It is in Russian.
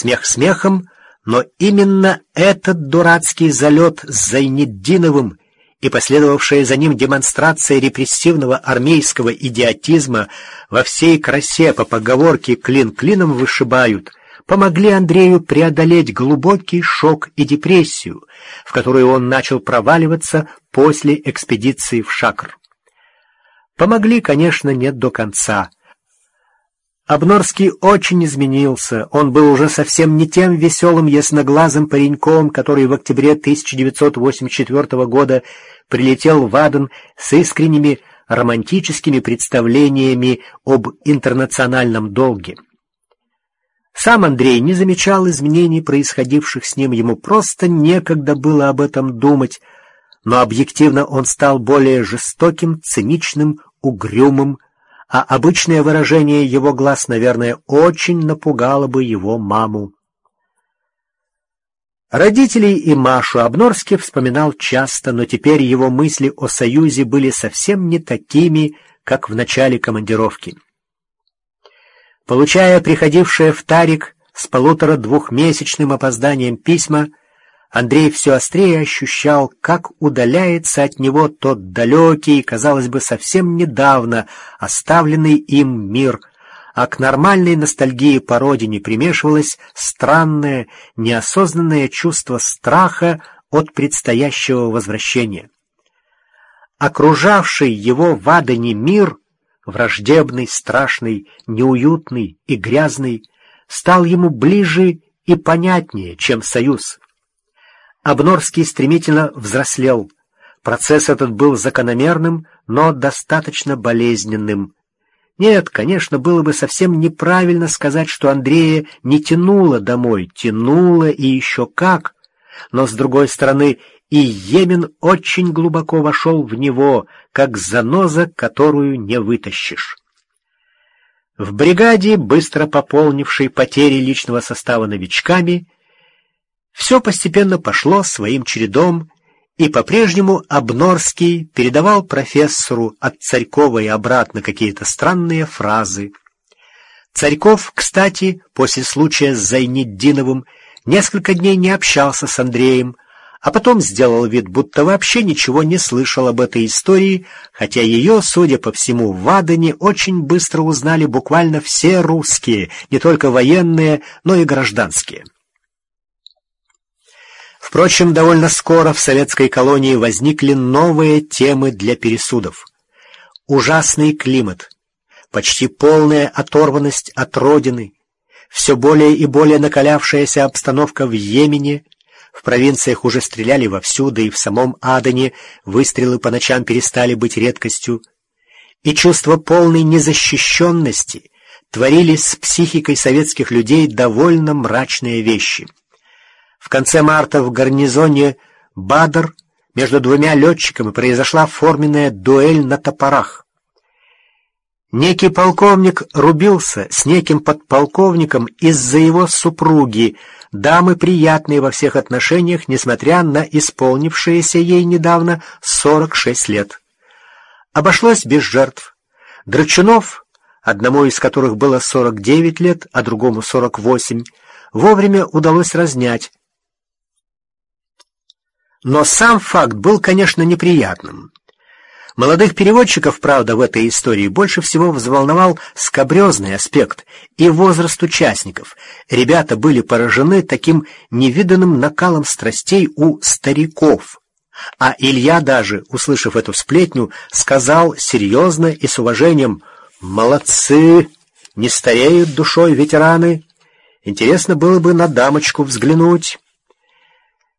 Смех смехом, но именно этот дурацкий залет с Зайнетдиновым и последовавшая за ним демонстрация репрессивного армейского идиотизма во всей красе по поговорке «клин клином вышибают» помогли Андрею преодолеть глубокий шок и депрессию, в которую он начал проваливаться после экспедиции в Шакр. Помогли, конечно, не до конца. Обнорский очень изменился, он был уже совсем не тем веселым ясноглазым пареньком, который в октябре 1984 года прилетел в Аден с искренними романтическими представлениями об интернациональном долге. Сам Андрей не замечал изменений, происходивших с ним, ему просто некогда было об этом думать, но объективно он стал более жестоким, циничным, угрюмым, а обычное выражение его глаз, наверное, очень напугало бы его маму. Родителей и Машу Обнорский вспоминал часто, но теперь его мысли о союзе были совсем не такими, как в начале командировки. Получая приходившее в Тарик с 1,5-2-месячным опозданием письма, Андрей все острее ощущал, как удаляется от него тот далекий, казалось бы, совсем недавно оставленный им мир, а к нормальной ностальгии по родине примешивалось странное, неосознанное чувство страха от предстоящего возвращения. Окружавший его в Адене мир, враждебный, страшный, неуютный и грязный, стал ему ближе и понятнее, чем союз. Обнорский стремительно взрослел. Процесс этот был закономерным, но достаточно болезненным. Нет, конечно, было бы совсем неправильно сказать, что Андрея не тянуло домой, тянуло и еще как, но, с другой стороны, и Йемен очень глубоко вошел в него, как заноза, которую не вытащишь. В бригаде, быстро пополнившей потери личного состава новичками, все постепенно пошло своим чередом, и по-прежнему Обнорский передавал профессору от Царькова и обратно какие-то странные фразы. Царьков, кстати, после случая с Зайнетдиновым несколько дней не общался с Андреем, а потом сделал вид, будто вообще ничего не слышал об этой истории, хотя ее, судя по всему, в Адене очень быстро узнали буквально все русские, не только военные, но и гражданские. Впрочем, довольно скоро в советской колонии возникли новые темы для пересудов. Ужасный климат, почти полная оторванность от родины, все более и более накалявшаяся обстановка в Йемене, в провинциях уже стреляли вовсю, да и в самом Адене выстрелы по ночам перестали быть редкостью, и чувство полной незащищенности творились с психикой советских людей довольно мрачные вещи. В конце марта в гарнизоне Бадр между двумя летчиками произошла форменная дуэль на топорах. Некий полковник рубился с неким подполковником из-за его супруги, дамы приятные во всех отношениях, несмотря на исполнившееся ей недавно 46 лет. Обошлось без жертв. Драчунов, одному из которых было 49 лет, а другому 48, вовремя удалось разнять. Но сам факт был, конечно, неприятным. Молодых переводчиков, правда, в этой истории больше всего взволновал скабрезный аспект и возраст участников. Ребята были поражены таким невиданным накалом страстей у стариков. А Илья даже, услышав эту сплетню, сказал серьезно и с уважением: «Молодцы! Не стареют душой ветераны! Интересно было бы на дамочку взглянуть».